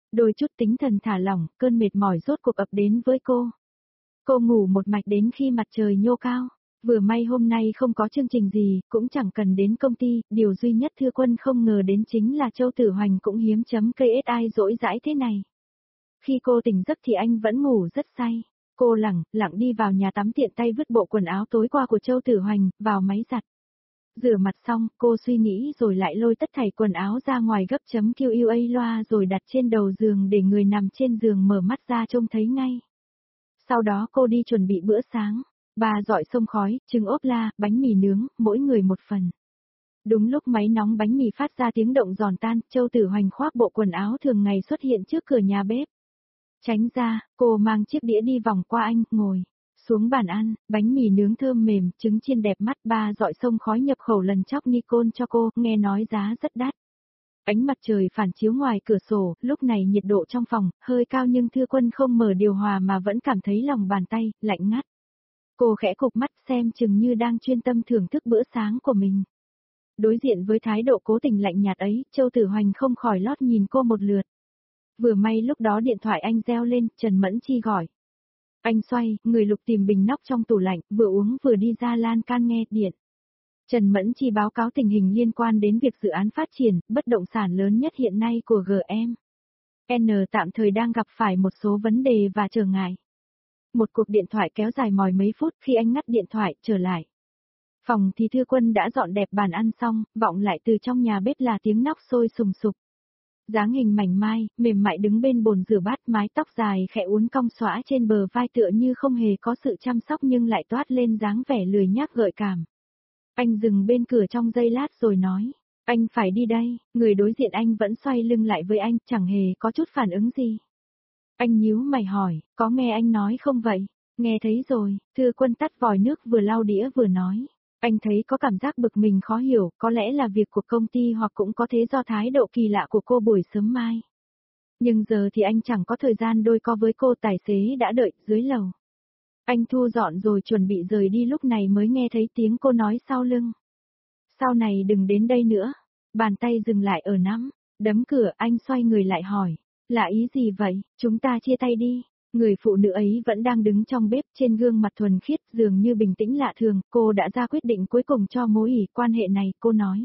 Đôi chút tính thần thả lỏng, cơn mệt mỏi rốt cuộc ập đến với cô. Cô ngủ một mạch đến khi mặt trời nhô cao. Vừa may hôm nay không có chương trình gì, cũng chẳng cần đến công ty, điều duy nhất Thư Quân không ngờ đến chính là Châu Tử Hoành cũng hiếm chấm KSI dỗi dãi thế này. Khi cô tỉnh giấc thì anh vẫn ngủ rất say. Cô lẳng lặng đi vào nhà tắm tiện tay vứt bộ quần áo tối qua của Châu Tử Hoành vào máy giặt. Rửa mặt xong, cô suy nghĩ rồi lại lôi tất thảy quần áo ra ngoài gấp chấm QA loa rồi đặt trên đầu giường để người nằm trên giường mở mắt ra trông thấy ngay. Sau đó cô đi chuẩn bị bữa sáng. 3 dọi xông khói, trứng ốp la, bánh mì nướng, mỗi người một phần. Đúng lúc máy nóng bánh mì phát ra tiếng động giòn tan, Châu Tử Hoành khoác bộ quần áo thường ngày xuất hiện trước cửa nhà bếp. Tránh ra, cô mang chiếc đĩa đi vòng qua anh, ngồi xuống bàn ăn, bánh mì nướng thơm mềm, trứng chiên đẹp mắt, 3 dọi xông khói nhập khẩu lần chóc Nikon cho cô, nghe nói giá rất đắt. Ánh mặt trời phản chiếu ngoài cửa sổ, lúc này nhiệt độ trong phòng, hơi cao nhưng Thư Quân không mở điều hòa mà vẫn cảm thấy lòng bàn tay, lạnh ngắt. Cô khẽ cụp mắt xem chừng như đang chuyên tâm thưởng thức bữa sáng của mình. Đối diện với thái độ cố tình lạnh nhạt ấy, Châu Tử Hoành không khỏi lót nhìn cô một lượt. Vừa may lúc đó điện thoại anh reo lên, Trần Mẫn Chi gọi. Anh xoay, người lục tìm bình nóc trong tủ lạnh, vừa uống vừa đi ra lan can nghe điện. Trần Mẫn Chi báo cáo tình hình liên quan đến việc dự án phát triển, bất động sản lớn nhất hiện nay của GM. N tạm thời đang gặp phải một số vấn đề và trở ngại. Một cuộc điện thoại kéo dài mỏi mấy phút khi anh ngắt điện thoại, trở lại. Phòng thì Thư Quân đã dọn đẹp bàn ăn xong, vọng lại từ trong nhà bếp là tiếng nóc sôi sùng sục. Dáng hình mảnh mai, mềm mại đứng bên bồn rửa bát, mái tóc dài khẽ uốn cong xõa trên bờ vai tựa như không hề có sự chăm sóc nhưng lại toát lên dáng vẻ lười nhác gợi cảm. Anh dừng bên cửa trong giây lát rồi nói, anh phải đi đây, người đối diện anh vẫn xoay lưng lại với anh, chẳng hề có chút phản ứng gì. Anh nhíu mày hỏi, có nghe anh nói không vậy? Nghe thấy rồi, Thư Quân tắt vòi nước vừa lau đĩa vừa nói. Anh thấy có cảm giác bực mình khó hiểu, có lẽ là việc của công ty hoặc cũng có thể do thái độ kỳ lạ của cô buổi sớm mai. Nhưng giờ thì anh chẳng có thời gian đôi co với cô, tài xế đã đợi dưới lầu. Anh thu dọn rồi chuẩn bị rời đi lúc này mới nghe thấy tiếng cô nói sau lưng. Sau này đừng đến đây nữa. Bàn tay dừng lại ở nắm, đấm cửa, anh xoay người lại hỏi. Là ý gì vậy, chúng ta chia tay đi. Người phụ nữ ấy vẫn đang đứng trong bếp, trên gương mặt thuần khiết dường như bình tĩnh lạ thường, cô đã ra quyết định cuối cùng cho mối quan hệ này, cô nói.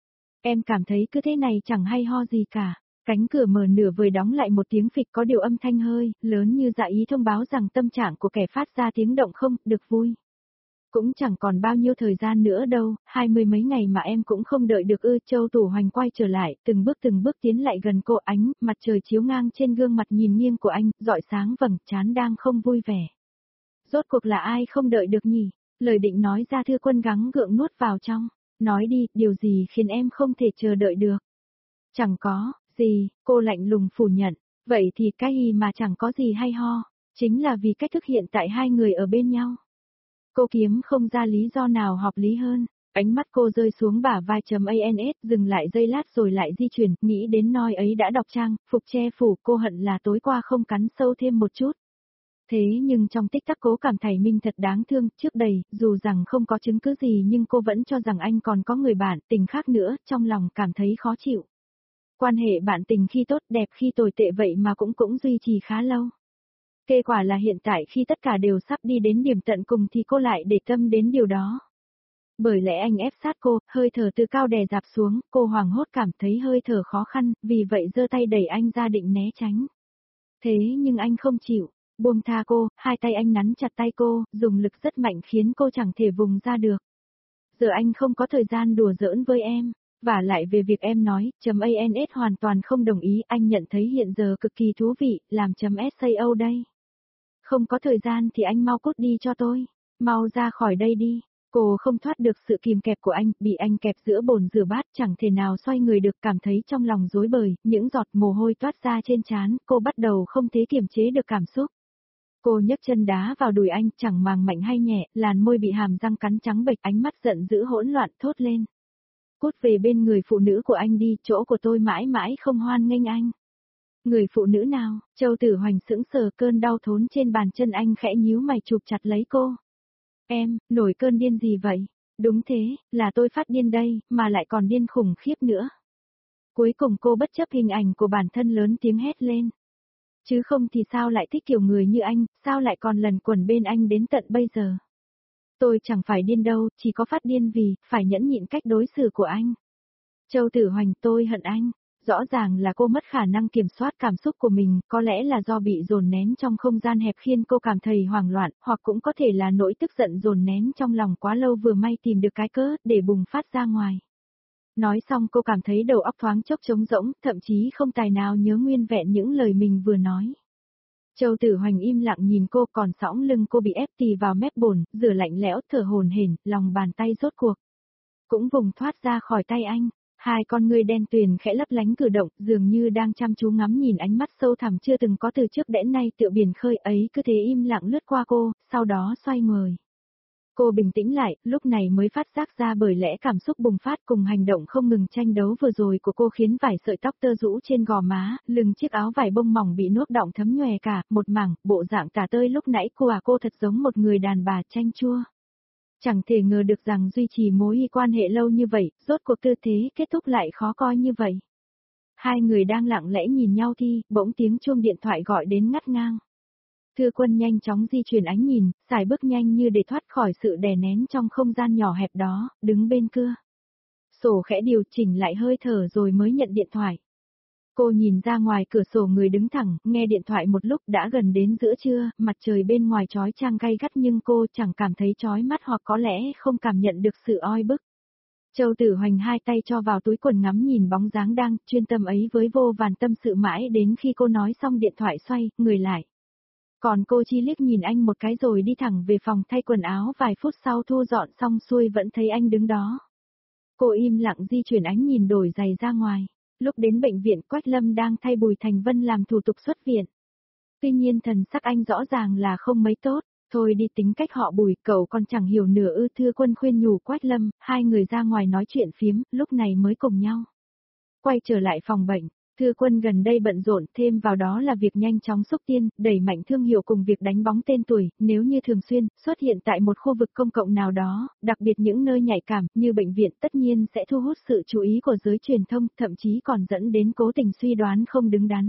Em cảm thấy cứ thế này chẳng hay ho gì cả. Cánh cửa mở nửa vời đóng lại một tiếng phịch có điều âm thanh hơi, lớn như dạ ý thông báo rằng tâm trạng của kẻ phát ra tiếng động không, được vui. Cũng chẳng còn bao nhiêu thời gian nữa đâu, 20 mấy ngày mà em cũng không đợi được ư. Châu Tử Hoành quay trở lại, từng bước tiến lại gần cô, ánh mặt trời chiếu ngang trên gương mặt nhìn nghiêng của anh, rọi sáng vầng trán đang không vui vẻ. Rốt cuộc là ai không đợi được nhỉ? Lời định nói ra Thư Quân gắng gượng nuốt vào trong. Nói đi, điều gì khiến em không thể chờ đợi được? Chẳng có gì, cô lạnh lùng phủ nhận. Vậy thì cái gì mà chẳng có gì hay ho, chính là vì cách thức hiện tại hai người ở bên nhau. Cô kiếm không ra lý do nào hợp lý hơn. Ánh mắt cô rơi xuống bả vai .ans, dừng lại giây lát rồi lại di chuyển, nghĩ đến noi ấy đã đọc trang, phục che phủ, cô hận là tối qua không cắn sâu thêm một chút. Thế nhưng trong tích tắc cố cảm thấy mình thật đáng thương, trước đây, dù rằng không có chứng cứ gì nhưng cô vẫn cho rằng anh còn có người bạn tình khác nữa, trong lòng cảm thấy khó chịu. Quan hệ bạn tình khi tốt đẹp khi tồi tệ vậy mà cũng duy trì khá lâu. Kết quả là hiện tại khi tất cả đều sắp đi đến điểm tận cùng thì cô lại để tâm đến điều đó. Bởi lẽ anh ép sát cô, hơi thở từ cao đè dạp xuống, cô hoảng hốt cảm thấy hơi thở khó khăn, vì vậy giơ tay đẩy anh ra định né tránh. Thế nhưng anh không chịu, buông tha cô, hai tay anh nắn chặt tay cô, dùng lực rất mạnh khiến cô chẳng thể vùng ra được. Giờ anh không có thời gian đùa giỡn với em. Và lại về việc em nói, .ans hoàn toàn không đồng ý, anh nhận thấy hiện giờ cực kỳ thú vị, làm .sao đây. Không có thời gian thì anh mau cút đi cho tôi, mau ra khỏi đây đi. Cô không thoát được sự kìm kẹp của anh, bị anh kẹp giữa bồn rửa bát chẳng thể nào xoay người được, cảm thấy trong lòng rối bời, những giọt mồ hôi toát ra trên trán, cô bắt đầu không thể kiềm chế được cảm xúc. Cô nhấc chân đá vào đùi anh, chẳng màng mạnh hay nhẹ, làn môi bị hàm răng cắn trắng bệch, ánh mắt giận dữ hỗn loạn thốt lên. Cút về bên người phụ nữ của anh đi, chỗ của tôi mãi mãi không hoan nghênh anh. Người phụ nữ nào? Châu Tử Hoành sững sờ, cơn đau thốn trên bàn chân anh khẽ nhíu mày chụp chặt lấy cô. Em, nổi cơn điên gì vậy? Đúng thế, là tôi phát điên đây, mà lại còn điên khủng khiếp nữa. Cuối cùng cô bất chấp hình ảnh của bản thân lớn tiếng hét lên. Chứ không thì sao lại thích kiểu người như anh, sao lại còn lần quẩn bên anh đến tận bây giờ. Tôi chẳng phải điên đâu, chỉ có phát điên vì, phải nhẫn nhịn cách đối xử của anh. Châu Tử Hoành, tôi hận anh. Rõ ràng là cô mất khả năng kiểm soát cảm xúc của mình, có lẽ là do bị dồn nén trong không gian hẹp khiến cô cảm thấy hoảng loạn, hoặc cũng có thể là nỗi tức giận dồn nén trong lòng quá lâu vừa may tìm được cái cớ để bùng phát ra ngoài. Nói xong cô cảm thấy đầu óc thoáng chốc trống rỗng, thậm chí không tài nào nhớ nguyên vẹn những lời mình vừa nói. Châu Tử Hoành im lặng nhìn cô, còn sõng lưng cô bị ép tì vào mép bồn, rửa lạnh lẽo thở hổn hển, lòng bàn tay rốt cuộc cũng vùng thoát ra khỏi tay anh. Hai con ngươi đen tuyền khẽ lấp lánh cử động, dường như đang chăm chú ngắm nhìn, ánh mắt sâu thẳm chưa từng có từ trước đến nay tựa biển khơi ấy cứ thế im lặng lướt qua cô, sau đó xoay người. Cô bình tĩnh lại, lúc này mới phát giác ra bởi lẽ cảm xúc bùng phát cùng hành động không ngừng tranh đấu vừa rồi của cô khiến vài sợi tóc tơ rũ trên gò má, lưng chiếc áo vải bông mỏng bị nước đọng thấm nhòe cả, một mảng, bộ dạng tả tơi lúc nãy cô thật giống một người đàn bà chanh chua. Chẳng thể ngờ được rằng duy trì mối quan hệ lâu như vậy, rốt cuộc tư thế kết thúc lại khó coi như vậy. Hai người đang lặng lẽ nhìn nhau thì, bỗng tiếng chuông điện thoại gọi đến ngắt ngang. Thư Quân nhanh chóng di chuyển ánh nhìn, xài bước nhanh như để thoát khỏi sự đè nén trong không gian nhỏ hẹp đó, đứng bên cửa sổ khẽ điều chỉnh lại hơi thở rồi mới nhận điện thoại. Cô nhìn ra ngoài cửa sổ, người đứng thẳng, nghe điện thoại một lúc. Đã gần đến giữa trưa, mặt trời bên ngoài chói chang gay gắt nhưng cô chẳng cảm thấy chói mắt, hoặc có lẽ không cảm nhận được sự oi bức. Châu Tử Hoành hai tay cho vào túi quần ngắm nhìn bóng dáng đang chuyên tâm ấy với vô vàn tâm sự mãi đến khi cô nói xong điện thoại xoay người lại. Còn cô chỉ liếc nhìn anh một cái rồi đi thẳng về phòng thay quần áo, vài phút sau thu dọn xong xuôi vẫn thấy anh đứng đó. Cô im lặng di chuyển ánh nhìn đổi giày ra ngoài. Lúc đến bệnh viện, Quách Lâm đang thay Bùi Thành Vân làm thủ tục xuất viện. Tuy nhiên thần sắc anh rõ ràng là không mấy tốt. Thôi đi, tính cách họ Bùi, cậu còn chẳng hiểu nửa ư. Thư Quân khuyên nhủ Quách Lâm, hai người ra ngoài nói chuyện phiếm, lúc này mới cùng nhau quay trở lại phòng bệnh. Thư Quân gần đây bận rộn, thêm vào đó là việc nhanh chóng xúc tiến, đẩy mạnh thương hiệu cùng việc đánh bóng tên tuổi, nếu như thường xuyên xuất hiện tại một khu vực công cộng nào đó, đặc biệt những nơi nhạy cảm như bệnh viện, tất nhiên sẽ thu hút sự chú ý của giới truyền thông, thậm chí còn dẫn đến cố tình suy đoán không đứng đắn.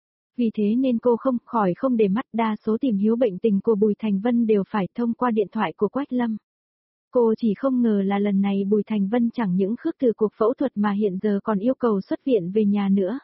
Vì thế nên cô không khỏi không để mắt, đa số tìm hiểu bệnh tình của Bùi Thành Vân đều phải thông qua điện thoại của Quách Lâm. Cô chỉ không ngờ là lần này Bùi Thành Vân chẳng những khước từ cuộc phẫu thuật mà hiện giờ còn yêu cầu xuất viện về nhà nữa.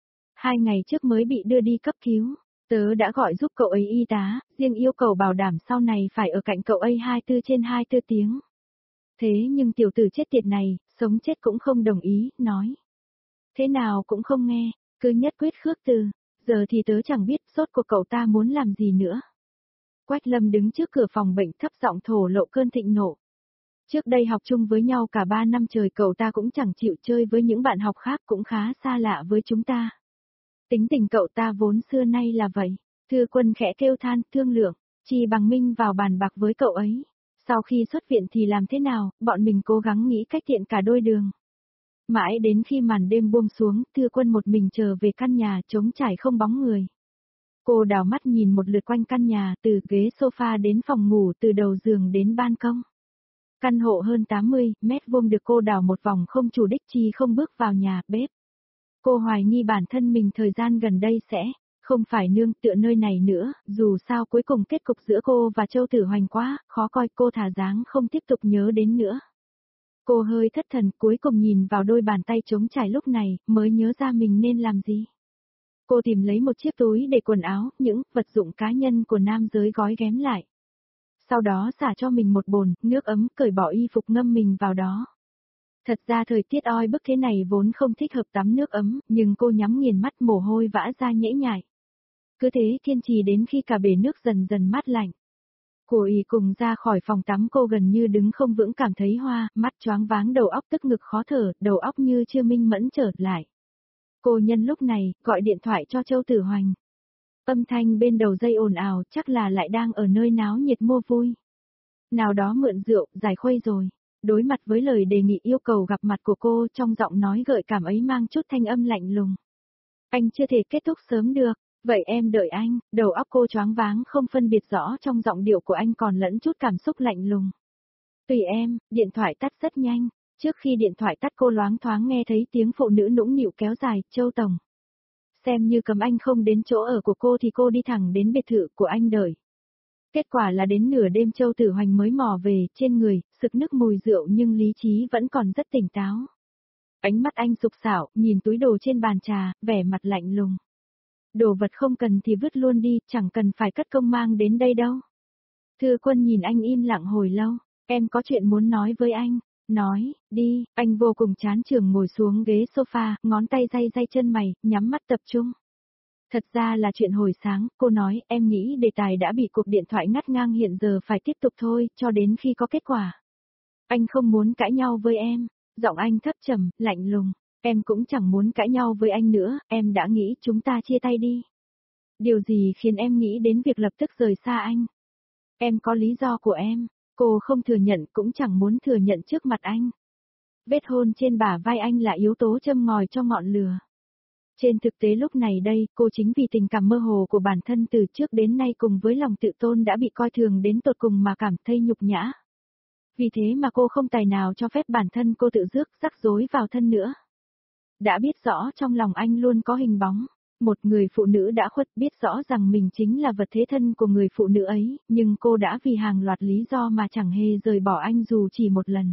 2 ngày trước mới bị đưa đi cấp cứu, tớ đã gọi giúp cậu ấy y tá, riêng yêu cầu bảo đảm sau này phải ở cạnh cậu ấy 24/24 tiếng. Thế nhưng tiểu tử chết tiệt này, sống chết cũng không đồng ý, nói. Thế nào cũng không nghe, cứ nhất quyết khước từ, giờ thì tớ chẳng biết sốt của cậu ta muốn làm gì nữa. Quách Lâm đứng trước cửa phòng bệnh thấp giọng thổ lộ cơn thịnh nộ. Trước đây học chung với nhau cả 3 năm trời, cậu ta cũng chẳng chịu chơi với những bạn học khác, cũng khá xa lạ với chúng ta. Tính tình cậu ta vốn xưa nay là vậy. Thư Quân khẽ kêu than, thương lượng, chỉ bằng minh vào bàn bạc với cậu ấy. Sau khi xuất viện thì làm thế nào, bọn mình cố gắng nghĩ cách tiện cả đôi đường. Mãi đến khi màn đêm buông xuống, Thư Quân một mình trở về căn nhà trống trải không bóng người. Cô đảo mắt nhìn một lượt quanh căn nhà, từ ghế sofa đến phòng ngủ, từ đầu giường đến ban công. Căn hộ hơn 80 mét vuông được cô đảo một vòng không chủ đích, chi không bước vào nhà bếp. Cô hoài nghi bản thân mình thời gian gần đây sẽ không phải nương tựa nơi này nữa, dù sao cuối cùng kết cục giữa cô và Châu Tử Hoành quá khó coi, cô thả dáng không tiếp tục nhớ đến nữa. Cô hơi thất thần, cuối cùng nhìn vào đôi bàn tay trống trải lúc này, mới nhớ ra mình nên làm gì. Cô tìm lấy một chiếc túi để quần áo, những vật dụng cá nhân của nam giới gói ghém lại. Sau đó xả cho mình một bồn nước ấm, cởi bỏ y phục ngâm mình vào đó. Thật ra thời tiết oi bức thế này vốn không thích hợp tắm nước ấm, nhưng cô nhắm nghiền mắt, mồ hôi vã ra nhễ nhại. Cứ thế kiên trì đến khi cả bể nước dần dần mát lạnh. Cô ý cùng ra khỏi phòng tắm, cô gần như đứng không vững, cảm thấy hoa, mắt choáng váng, đầu óc tức ngực khó thở, đầu óc như chưa minh mẫn trở lại. Cô nhân lúc này, gọi điện thoại cho Châu Tử Hoành. Âm thanh bên đầu dây ồn ào, chắc là lại đang ở nơi náo nhiệt mua vui. Nào đó mượn rượu, giải khuây rồi. Đối mặt với lời đề nghị yêu cầu gặp mặt của cô, trong giọng nói gợi cảm ấy mang chút thanh âm lạnh lùng. Anh chưa thể kết thúc sớm được, vậy em đợi anh. Đầu óc cô choáng váng, không phân biệt rõ trong giọng điệu của anh còn lẫn chút cảm xúc lạnh lùng. Tùy em, điện thoại tắt rất nhanh. Trước khi điện thoại tắt cô loáng thoáng nghe thấy tiếng phụ nữ nũng nịu kéo dài, Châu Tổng. Xem như cấm anh không đến chỗ ở của cô thì cô đi thẳng đến biệt thự của anh đợi. Kết quả là đến nửa đêm Châu Tử Hoành mới mò về, trên người, sực nức mùi rượu nhưng lý trí vẫn còn rất tỉnh táo. Ánh mắt anh sục sạo, nhìn túi đồ trên bàn trà, vẻ mặt lạnh lùng. Đồ vật không cần thì vứt luôn đi, chẳng cần phải cất công mang đến đây đâu. Thư Quân nhìn anh im lặng hồi lâu, em có chuyện muốn nói với anh. Nói, đi, anh vô cùng chán chường ngồi xuống ghế sofa, ngón tay day chân mày, nhắm mắt tập trung. Thật ra là chuyện hồi sáng, cô nói, em nghĩ đề tài đã bị cuộc điện thoại ngắt ngang hiện giờ phải tiếp tục thôi, cho đến khi có kết quả. Anh không muốn cãi nhau với em, giọng anh thấp trầm, lạnh lùng, em cũng chẳng muốn cãi nhau với anh nữa, em đã nghĩ chúng ta chia tay đi. Điều gì khiến em nghĩ đến việc lập tức rời xa anh? Em có lý do của em, cô không thừa nhận cũng chẳng muốn thừa nhận trước mặt anh. Vết hôn trên bả vai anh là yếu tố châm ngòi cho ngọn lửa. Trên thực tế lúc này đây, cô chính vì tình cảm mơ hồ của bản thân từ trước đến nay cùng với lòng tự tôn đã bị coi thường đến tột cùng mà cảm thấy nhục nhã. Vì thế mà cô không tài nào cho phép bản thân cô tự rước rắc rối vào thân nữa. Đã biết rõ trong lòng anh luôn có hình bóng. Một người phụ nữ đã khuất biết rõ rằng mình chính là vật thế thân của người phụ nữ ấy, nhưng cô đã vì hàng loạt lý do mà chẳng hề rời bỏ anh dù chỉ một lần.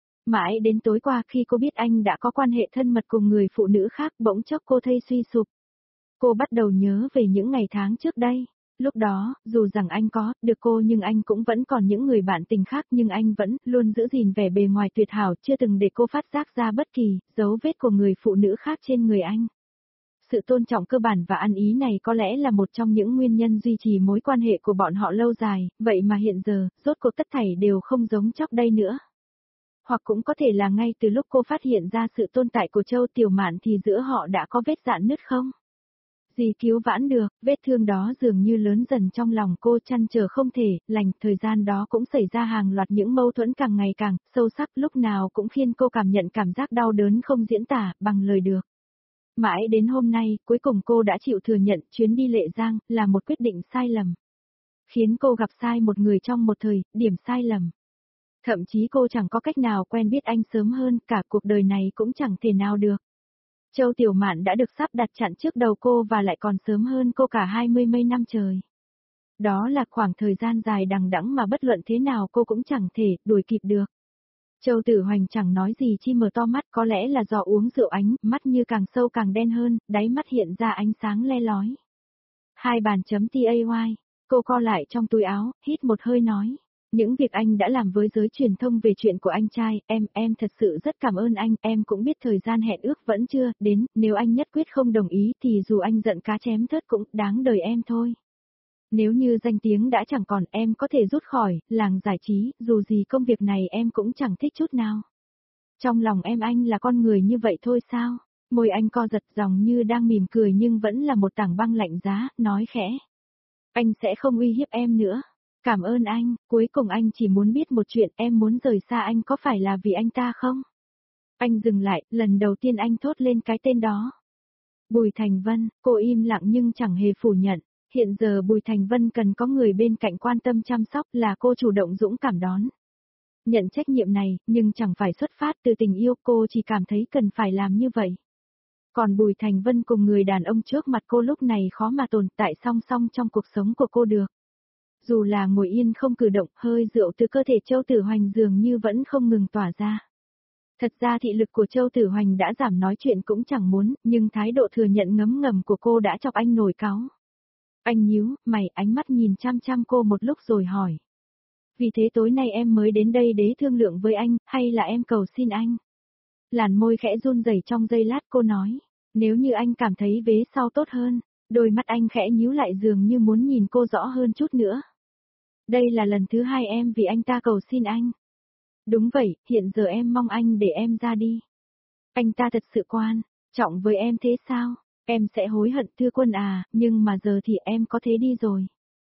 Mãi đến tối qua khi cô biết anh đã có quan hệ thân mật cùng người phụ nữ khác bỗng chốc cô thấy suy sụp. Cô bắt đầu nhớ về những ngày tháng trước đây. Lúc đó, dù rằng anh có được cô nhưng anh cũng vẫn còn những người bạn tình khác nhưng anh vẫn luôn giữ gìn vẻ bề ngoài tuyệt hảo chưa từng để cô phát giác ra bất kỳ dấu vết của người phụ nữ khác trên người anh. Sự tôn trọng cơ bản và ăn ý này có lẽ là một trong những nguyên nhân duy trì mối quan hệ của bọn họ lâu dài, vậy mà hiện giờ, rốt cuộc tất thảy đều không giống trước đây nữa. Hoặc cũng có thể là ngay từ lúc cô phát hiện ra sự tồn tại của Châu Tiểu Mạn thì giữa họ đã có vết rạn nứt không? Gì cứu vãn được, vết thương đó dường như lớn dần trong lòng cô chăn trở không thể, lành, thời gian đó cũng xảy ra hàng loạt những mâu thuẫn càng ngày càng sâu sắc lúc nào cũng khiến cô cảm nhận cảm giác đau đớn không diễn tả bằng lời được. Mãi đến hôm nay, cuối cùng cô đã chịu thừa nhận chuyến đi Lệ Giang là một quyết định sai lầm. Khiến cô gặp sai một người trong một thời điểm sai lầm. Thậm chí cô chẳng có cách nào quen biết anh sớm hơn, cả cuộc đời này cũng chẳng thể nào được. Châu Tiểu Mạn đã được sắp đặt chặn trước đầu cô và lại còn sớm hơn cô cả 20 mấy năm trời. Đó là khoảng thời gian dài đằng đẵng mà bất luận thế nào cô cũng chẳng thể đuổi kịp được. Châu Tử Hoành chẳng nói gì chi mở to mắt có lẽ là do uống rượu ánh, mắt như càng sâu càng đen hơn, đáy mắt hiện ra ánh sáng le lói. Hai bàn chấm tay, cô co lại trong túi áo, hít một hơi nói. Những việc anh đã làm với giới truyền thông về chuyện của anh trai, em thật sự rất cảm ơn anh, em cũng biết thời gian hẹn ước vẫn chưa đến, nếu anh nhất quyết không đồng ý thì dù anh giận cá chém thớt cũng đáng đời em thôi. Nếu như danh tiếng đã chẳng còn em có thể rút khỏi làng giải trí, dù gì công việc này em cũng chẳng thích chút nào. Trong lòng em anh là con người như vậy thôi sao? Môi anh co giật giọng như đang mỉm cười nhưng vẫn là một tảng băng lạnh giá, nói khẽ. Anh sẽ không uy hiếp em nữa. Cảm ơn anh, cuối cùng anh chỉ muốn biết một chuyện, em muốn rời xa anh có phải là vì anh ta không? Anh dừng lại, lần đầu tiên anh thốt lên cái tên đó. Bùi Thành Vân, cô im lặng nhưng chẳng hề phủ nhận. Hiện giờ Bùi Thành Vân cần có người bên cạnh quan tâm chăm sóc là cô chủ động dũng cảm đón. Nhận trách nhiệm này, nhưng chẳng phải xuất phát từ tình yêu, cô chỉ cảm thấy cần phải làm như vậy. Còn Bùi Thành Vân cùng người đàn ông trước mặt cô lúc này khó mà tồn tại song song trong cuộc sống của cô được. Dù là ngồi yên không cử động, hơi rượu từ cơ thể Châu Tử Hoành dường như vẫn không ngừng tỏa ra. Thật ra thị lực của Châu Tử Hoành đã giảm nói chuyện cũng chẳng muốn, nhưng thái độ thừa nhận ngấm ngầm của cô đã chọc anh nổi cáu. Anh nhíu mày, ánh mắt nhìn chăm chăm cô một lúc rồi hỏi. Vì thế tối nay em mới đến đây để thương lượng với anh, hay là em cầu xin anh? Làn môi khẽ run rẩy trong giây lát cô nói. Nếu như anh cảm thấy vế sau tốt hơn, đôi mắt anh khẽ nhíu lại dường như muốn nhìn cô rõ hơn chút nữa. Đây là lần thứ hai em vì anh ta cầu xin anh. Đúng vậy, hiện giờ em mong anh để em ra đi. Anh ta thật sự quan trọng với em thế sao? Em sẽ hối hận Thư Quân à, nhưng mà giờ thì em có thế đi rồi.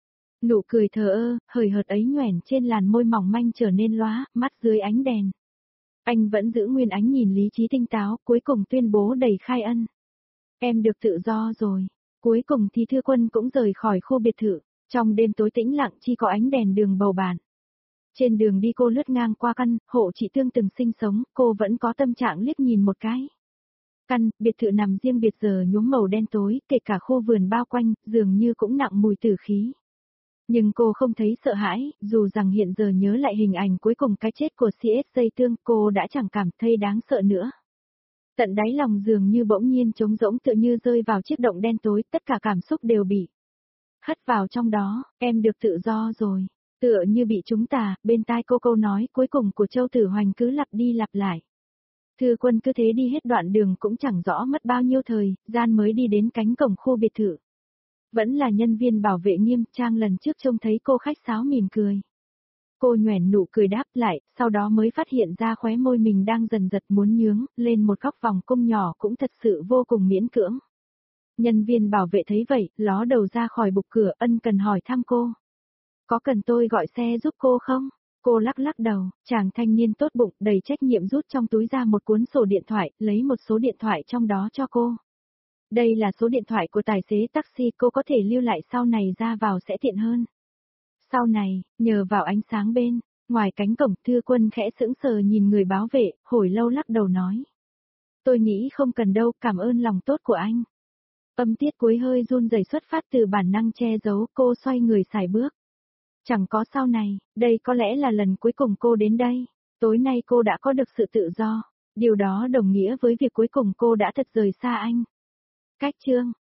Nụ cười thờ ơ, hời hợt ấy nhoẻn trên làn môi mỏng manh trở nên lóa, mắt dưới ánh đèn. Anh vẫn giữ nguyên ánh nhìn lý trí tinh táo, cuối cùng tuyên bố đầy khai ân. Em được tự do rồi. Cuối cùng thì Thư Quân cũng rời khỏi khu biệt thự. Trong đêm tối tĩnh lặng chỉ có ánh đèn đường bầu bạn. Trên đường đi cô lướt ngang qua căn hộ chị Tương từng sinh sống, cô vẫn có tâm trạng liếc nhìn một cái. Căn biệt thự nằm riêng biệt giờ nhuốm màu đen tối, kể cả khu vườn bao quanh, dường như cũng nặng mùi tử khí. Nhưng cô không thấy sợ hãi, dù rằng hiện giờ nhớ lại hình ảnh cuối cùng cái chết của CS dây tương, cô đã chẳng cảm thấy đáng sợ nữa. Tận đáy lòng dường như bỗng nhiên trống rỗng, tựa như rơi vào chiếc động đen tối, tất cả cảm xúc đều bị hất vào trong đó. Em được tự do rồi. Tựa như bị trúng tà, bên tai cô câu nói cuối cùng của Châu Tử Hoành cứ lặp đi lặp lại. Thư Quân cứ thế đi hết đoạn đường, cũng chẳng rõ mất bao nhiêu thời gian mới đi đến cánh cổng khu biệt thự. Vẫn là nhân viên bảo vệ nghiêm trang lần trước trông thấy cô khách sáo mỉm cười. Cô nhoẻn nụ cười đáp lại, sau đó mới phát hiện ra khóe môi mình đang dần giật muốn nhướng lên một góc vòng cung nhỏ, cũng thật sự vô cùng miễn cưỡng. Nhân viên bảo vệ thấy vậy, ló đầu ra khỏi bục cửa, ân cần hỏi thăm cô. Có cần tôi gọi xe giúp cô không? Cô lắc lắc đầu, chàng thanh niên tốt bụng đầy trách nhiệm rút trong túi ra một cuốn sổ điện thoại, lấy một số điện thoại trong đó cho cô. Đây là số điện thoại của tài xế taxi, cô có thể lưu lại, sau này ra vào sẽ tiện hơn. Sau này, nhờ vào ánh sáng bên ngoài cánh cổng, Thư Quân khẽ sững sờ nhìn người báo vệ, hồi lâu lắc đầu nói. Tôi nghĩ không cần đâu, cảm ơn lòng tốt của anh. Âm tiết cuối hơi run rẩy xuất phát từ bản năng che giấu, cô xoay người xài bước. Chẳng có sau này, đây có lẽ là lần cuối cùng cô đến đây. Tối nay cô đã có được sự tự do. Điều đó đồng nghĩa với việc cuối cùng cô đã thật rời xa anh. Cách chương